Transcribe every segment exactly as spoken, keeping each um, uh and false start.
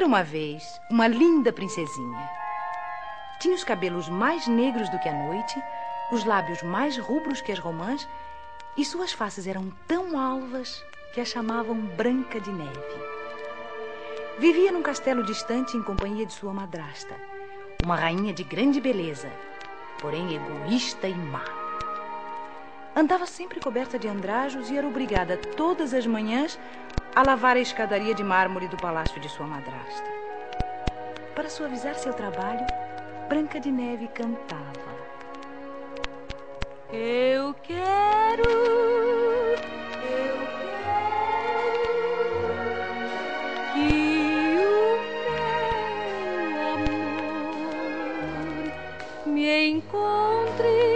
uma vez uma linda princesinha. Tinha os cabelos mais negros do que a noite, os lábios mais rubros que as romãs, e suas faces eram tão alvas que a chamavam Branca de Neve. Vivia num castelo distante em companhia de sua madrasta, uma rainha de grande beleza, porém egoísta e má. Andava sempre coberta de andrajos e era obrigada todas as manhãs a lavar a escadaria de mármore do palácio de sua madrasta. Para suavizar seu trabalho, Branca de Neve cantava: Eu quero, eu quero que o meu amor me encontre.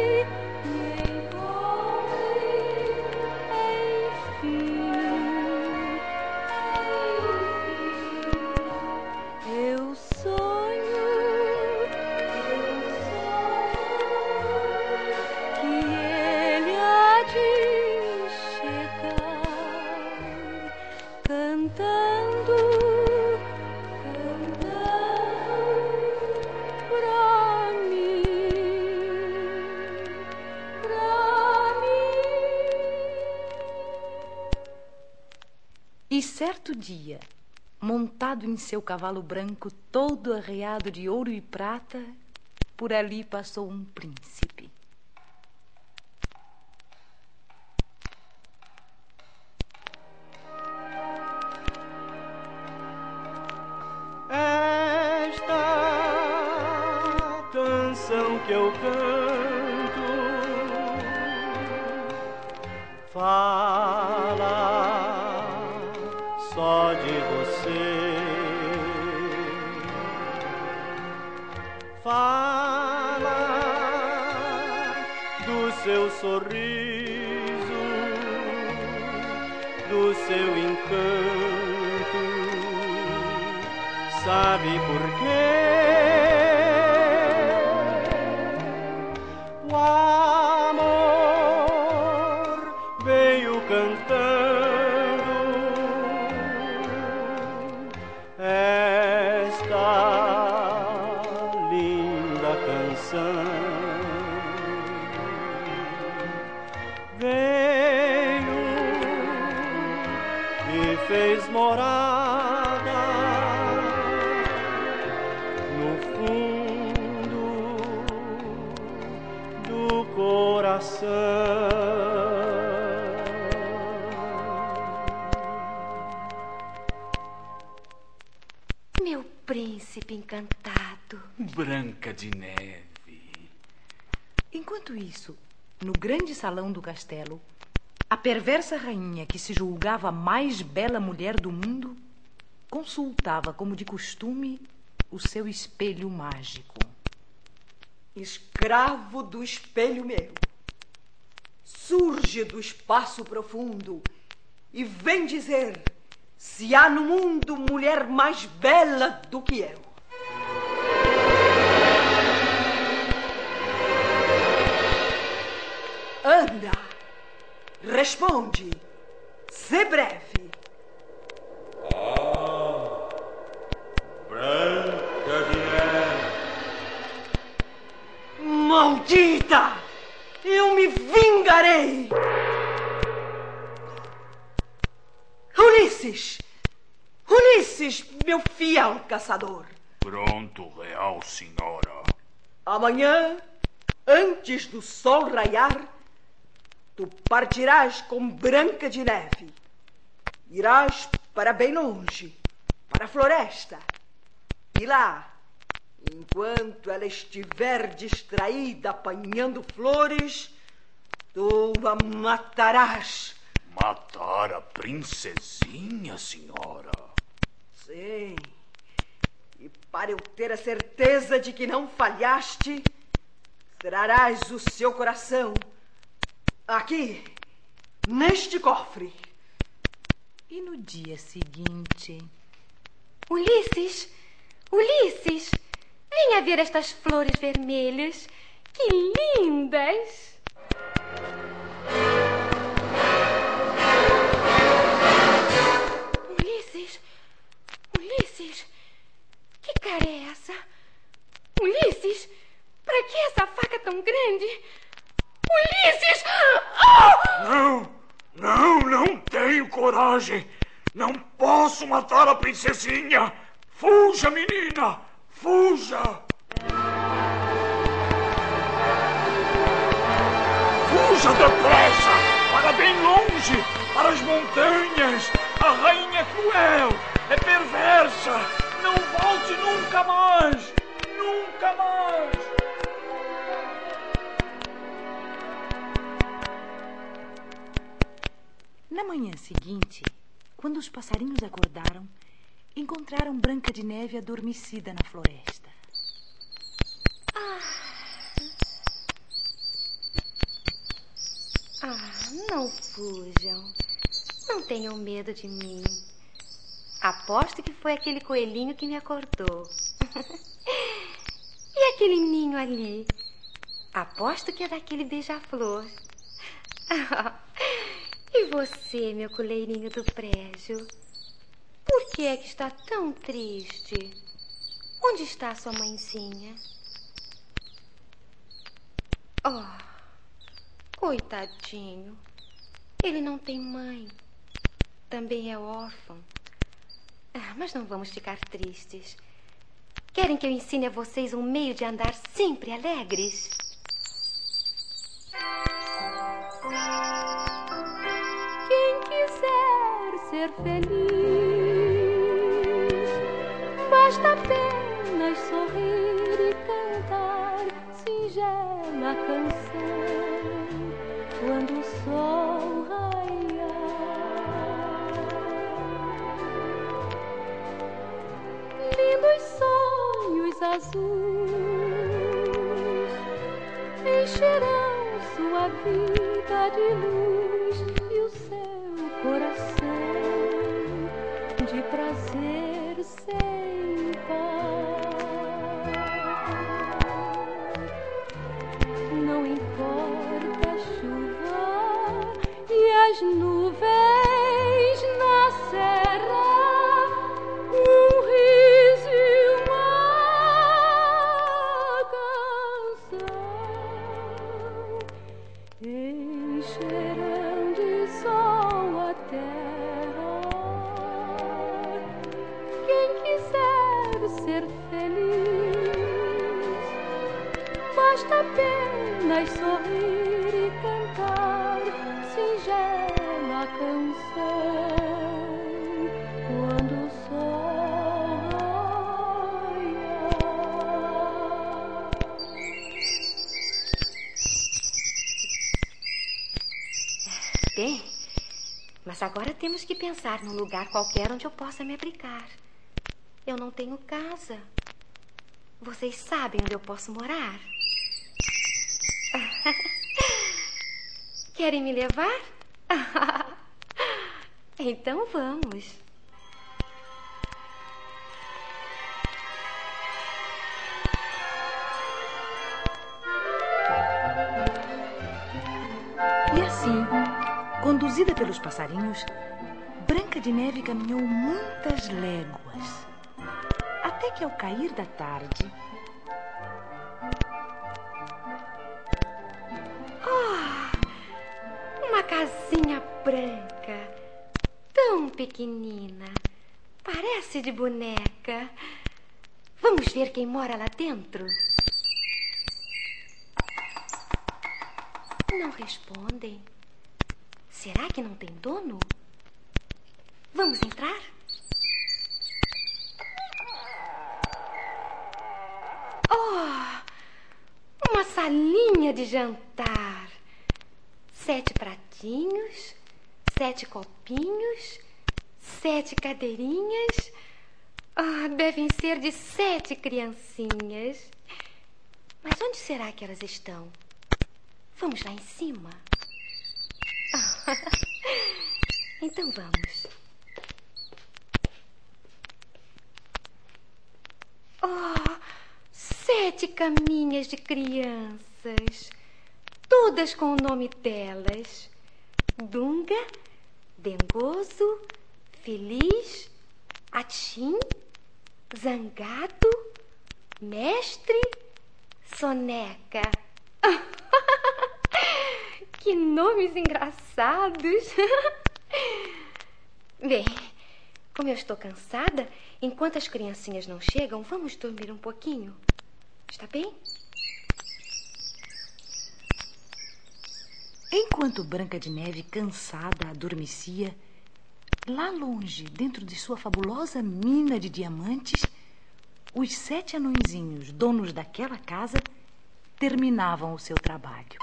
E certo dia, montado em seu cavalo branco, todo arreado de ouro e prata, por ali passou um príncipe. Esta canção que eu canto fala só de você, fala do seu sorriso, do seu encanto. Sabe por quê? O amor veio cantando esta linda canção. Veio e fez morada no fundo do coração. Meu príncipe encantado. Branca de Neve. Enquanto isso, no grande salão do castelo, a perversa rainha, que se julgava a mais bela mulher do mundo, consultava, como de costume, o seu espelho mágico. Escravo do espelho meu, surge do espaço profundo e vem dizer se há no mundo mulher mais bela do que eu. Anda, responde, sê breve. Ah, Branca de Neve. Maldita! Eu me vingarei! Ulisses! Ulisses, meu fiel caçador! Pronto, real senhora. Amanhã, antes do sol raiar, tu partirás com Branca de Neve. Irás para bem longe, para a floresta. E lá, enquanto ela estiver distraída apanhando flores, tu a matarás. Matar a princesinha, senhora? Sim. E para eu ter a certeza de que não falhaste, trarás o seu coração aqui, neste cofre. E no dia seguinte... Ulisses! Ulisses! Venha ver estas flores vermelhas. Que lindas! Ulisses! Ulisses! tão grande. Ulisses! Oh! Não, não, não tenho coragem. Não posso matar a princesinha. Fuja, menina, fuja. Fuja depressa, para bem longe, para as montanhas. A rainha é cruel, é perversa. Não volte nunca mais, nunca mais. Na manhã seguinte, quando os passarinhos acordaram, encontraram Branca de Neve adormecida na floresta. Ah, ah, não fujam. Não tenham medo de mim. Aposto que foi aquele coelhinho que me acordou. E aquele ninho ali? Aposto que é daquele beija-flor. E você, meu coleirinho do prédio? Por que é que está tão triste? Onde está sua mãezinha? Oh, coitadinho. Ele não tem mãe. Também é órfão. Ah, mas não vamos ficar tristes. Querem que eu ensine a vocês um meio de andar sempre alegres? Quem quiser ser feliz, basta apenas sorrir e cantar singela canção quando o sol raiar. Lindos sonhos azuis encherão sua vida de luz e o seu coração de prazer sem par. Não importa a chuva e as nuvens na serra, um riso e uma canção encherão de sol a terra. Quem quiser ser feliz, basta apenas sorrir e cantar singela canção quando o sol raiar. Bem, mas agora temos que pensar num lugar qualquer onde eu possa me abrigar. Eu não tenho casa. Vocês sabem onde eu posso morar? Querem me levar? Então vamos. E assim, conduzida pelos passarinhos, Branca de Neve caminhou muitas léguas, até que ao cair da tarde... Oh, uma casinha branca, tão pequenina, parece de boneca. Vamos ver quem mora lá dentro? Não respondem. Será que não tem dono? Vamos entrar? Oh, uma salinha de jantar. Sete pratinhos, sete copinhos, sete cadeirinhas. Ah, devem ser de sete criancinhas. Mas onde será que elas estão? Vamos lá em cima? Então vamos. Oh, sete caminhas de crianças, todas com o nome delas: Dunga, Dengoso, Feliz, Atim, Zangado, Mestre, Soneca. nomes engraçados. Bem, como eu estou cansada, enquanto as criancinhas não chegam, vamos dormir um pouquinho. Está bem? Enquanto Branca de Neve, cansada, adormecia, lá longe, dentro de sua fabulosa mina de diamantes, os sete anõezinhos, donos daquela casa, terminavam o seu trabalho.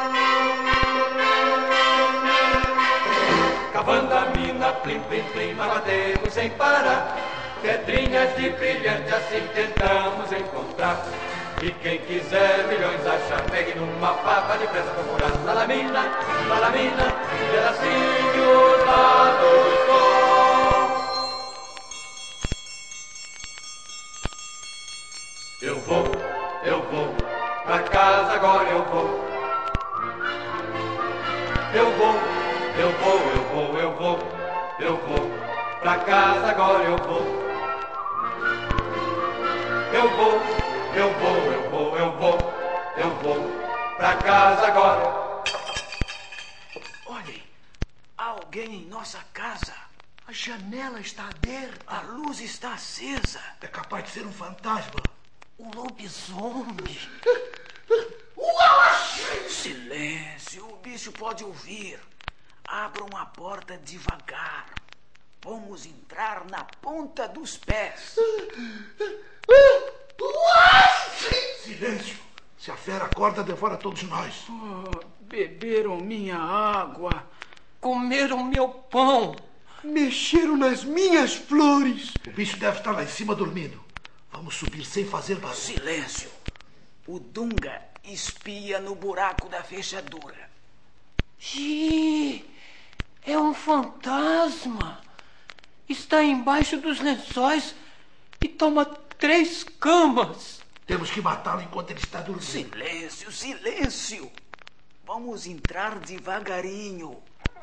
Cavando a mina, plim, plim, plim, aguadeiros sem parar. Pedrinhas de brilhante assim tentamos encontrar. E quem quiser milhões achar, pegue numa papa depressa procurar. Lá na mina, lá na mina, pedacinhos lá do sol. Eu vou, eu vou, pra casa agora eu vou. Eu vou, eu vou, eu vou, eu vou, eu vou, pra casa agora eu vou. Eu vou, eu vou, eu vou, eu vou, eu vou, pra casa agora. Olhem, há alguém em nossa casa. A janela está aberta. A luz está acesa. É capaz de ser um fantasma. Um lobisomem. Silêncio, o bicho pode ouvir. Abram a porta devagar. Vamos entrar na ponta dos pés. Silêncio! Se a fera acorda, devora todos nós. Oh, beberam minha água. Comeram meu pão. Mexeram nas minhas flores. O bicho deve estar lá em cima dormindo. Vamos subir sem fazer barulho. Silêncio. O Dunga espia no buraco da fechadura. Ih, é um fantasma. Está embaixo dos lençóis e toma três camas. Temos que matá-lo enquanto ele está dormindo. Silêncio, silêncio. Vamos entrar devagarinho.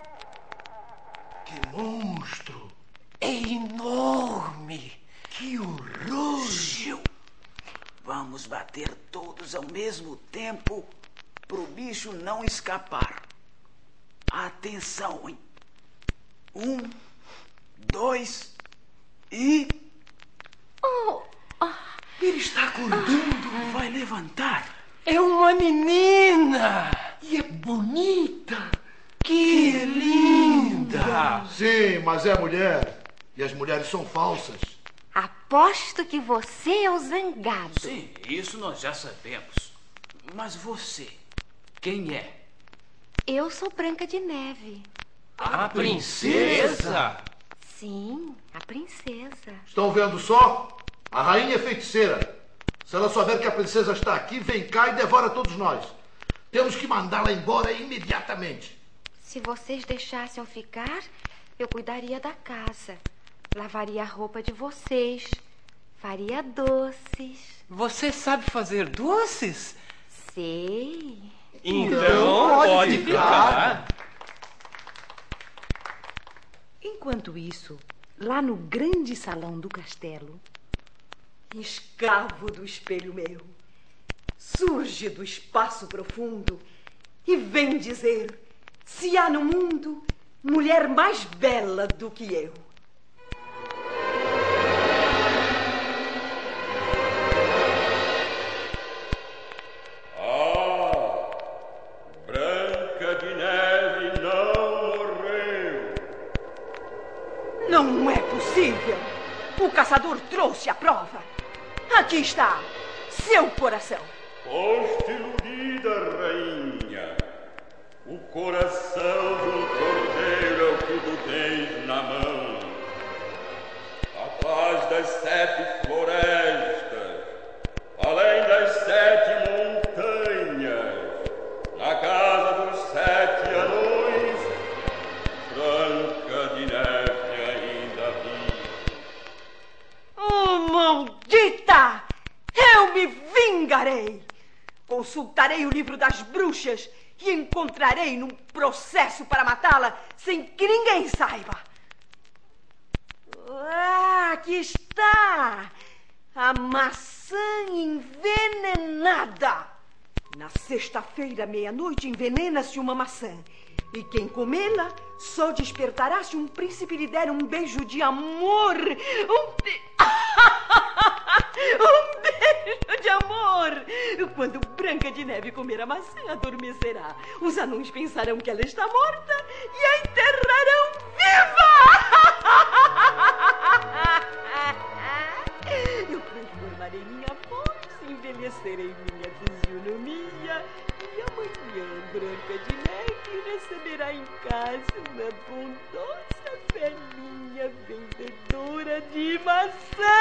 Que monstro! É enorme. Que horror! Gil. Vamos bater todos ao mesmo tempo pro bicho não escapar. Atenção, hein? Um, dois e... Oh, oh. Ele está acordando. Vai levantar. É uma menina. E é bonita! Que linda! Sim, mas é mulher. E as mulheres são falsas. Aposto que você é o zangado. Sim, isso nós já sabemos. Mas você, quem é? Eu sou Branca de Neve. A princesa? Sim, a princesa. Estão vendo só? A rainha é feiticeira. Se ela souber que a princesa está aqui, vem cá e devora todos nós. Temos que mandá-la embora imediatamente. Se vocês deixassem eu ficar, eu cuidaria da casa. Lavaria a roupa de vocês. Faria doces. Você sabe fazer doces? Sei. Então pode, pode ficar. Enquanto isso, lá no grande salão do castelo, escavo do espelho meu, surge do espaço profundo e vem dizer se há no mundo mulher mais bela do que eu. Ah, Branca de Neve não morreu. Não é possível. O caçador trouxe a prova. Aqui está, seu coração. Foste iludida, rainha. O coração de um cordeiro é o que tu tens na mão. Capaz das sete florestas, além das sete montanhas, na casa dos sete anões, Branca de Neve ainda vive. Oh, maldita! Eu me vingarei! Consultarei o livro das bruxas e encontrarei num processo para matá-la sem que ninguém saiba. Ah, aqui está! A maçã envenenada! Na sexta-feira, meia-noite, envenena-se uma maçã. E quem comê-la só despertará se um príncipe lhe der um beijo de amor. Um, be... um beijo de amor. Quando Branca de Neve comer a maçã, adormecerá. Os anões pensarão que ela está morta e a enterrarão viva. Eu transformarei minha voz, envelhecerei minha fisionomia e amanhã Branca de Neve receberá em casa uma bondosa velhinha vendedora de maçã.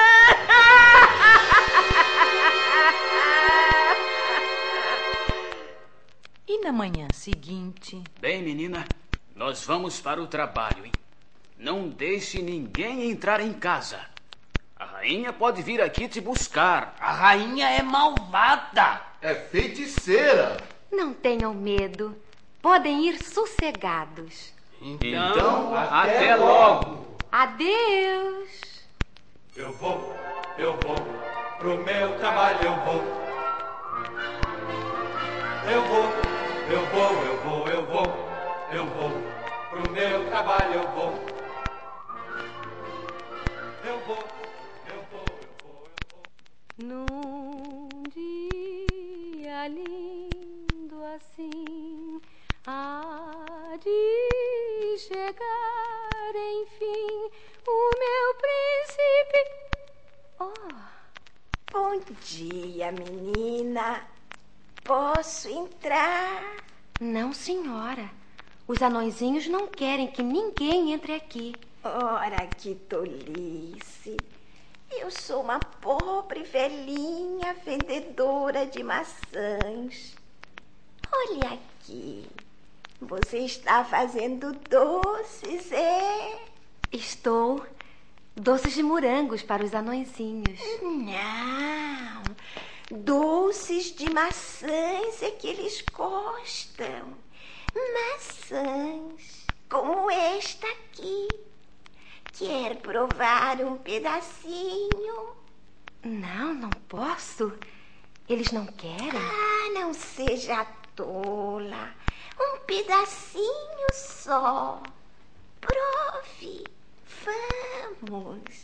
E na manhã seguinte... Bem, menina, nós vamos para o trabalho, hein? Não deixe ninguém entrar em casa. A rainha pode vir aqui te buscar. A rainha é malvada. É feiticeira. Não tenham medo. Podem ir sossegados. Então, então até, até logo. Adeus. Eu vou, eu vou, pro meu trabalho eu vou. Eu vou, eu vou, eu vou, eu vou, eu vou, pro meu trabalho eu vou. Eu vou, eu vou, eu vou, eu vou. Num dia lindo assim, há de chegar, enfim, o meu príncipe. Oh. Bom dia, menina. Posso entrar? Não, senhora. Os anõezinhos não querem que ninguém entre aqui. Ora, que tolice. Eu sou uma pobre velhinha vendedora de maçãs. Olha aqui. Você está fazendo doces, é? Estou. Doces de morangos para os anõezinhos. Não. Doces de maçãs é que eles gostam. Maçãs como esta aqui. Quer provar um pedacinho? Não, não posso. Eles não querem. Ah, não seja tola. Um pedacinho só. Prove. Vamos.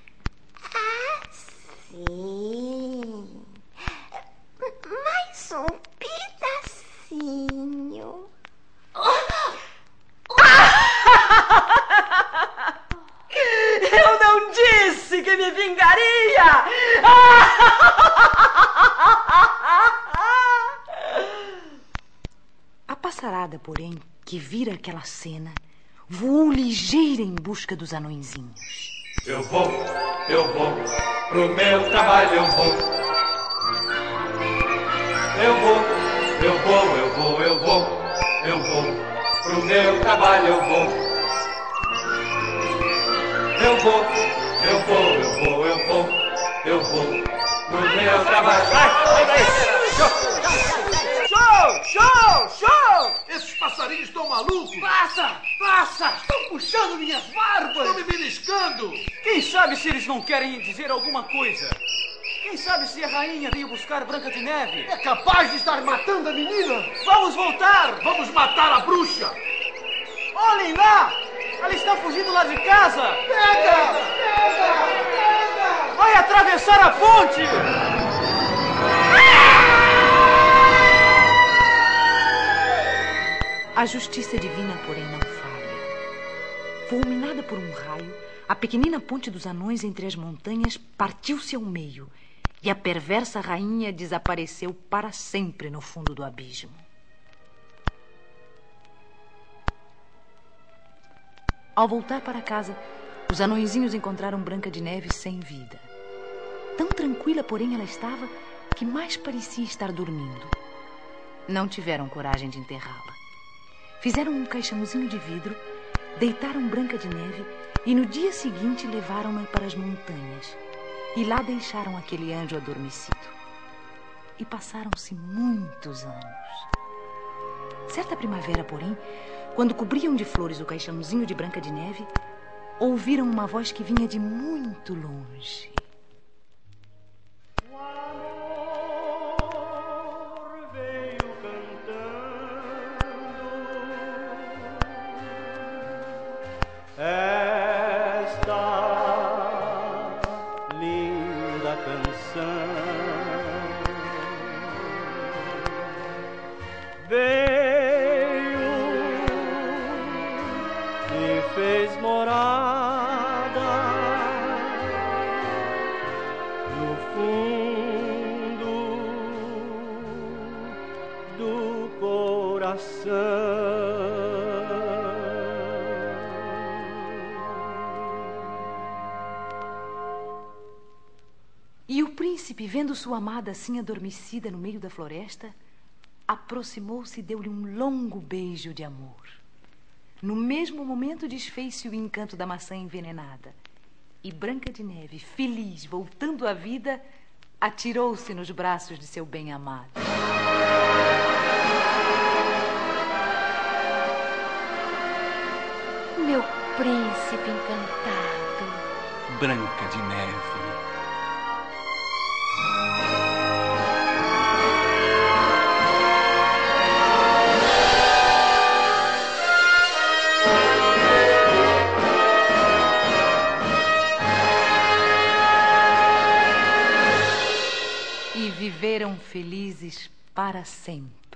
Assim. Mais um pedacinho. Eu não disse que me vingaria! A passarada, porém, que vira aquela cena, voou ligeira em busca dos anõezinhos. Eu vou, eu vou, pro meu trabalho eu vou. Eu vou, eu vou, eu vou, eu vou, eu vou, pro meu trabalho eu vou. Eu vou, eu vou, eu vou, eu vou, eu vou, pro meu trabalho. Ai, sai daí! Show, show, show! Esses passarinhos estão malucos. Passa, passa! Estão puxando minhas barbas! Estão me beliscando. Quem sabe se eles não querem dizer alguma coisa? Quem sabe se a rainha veio buscar Branca de Neve? É capaz de estar matando a menina! Vamos voltar! Vamos matar a bruxa. Olhem lá! Ela está fugindo lá de casa! Pega! Pega! Pega! Vai atravessar a ponte! A justiça divina, porém, não falha. Fulminada por um raio, a pequenina ponte dos anões entre as montanhas partiu-se ao meio e a perversa rainha desapareceu para sempre no fundo do abismo. Ao voltar para casa, os anõezinhos encontraram Branca de Neve sem vida. Tão tranquila, porém, ela estava que mais parecia estar dormindo. Não tiveram coragem de enterrá-la. Fizeram um caixãozinho de vidro, deitaram Branca de Neve e no dia seguinte levaram-na para as montanhas. E lá deixaram aquele anjo adormecido. E passaram-se muitos anos. Certa primavera, porém, quando cobriam de flores o caixãozinho de Branca de Neve, ouviram uma voz que vinha de muito longe. O amor veio cantando coração. E o príncipe, vendo sua amada assim adormecida no meio da floresta, aproximou-se e deu-lhe um longo beijo de amor. No mesmo momento desfez-se o encanto da maçã envenenada. E Branca de Neve, feliz, voltando à vida, atirou-se nos braços de seu bem-amado. Meu príncipe encantado. Branca de Neve. E viveram felizes para sempre.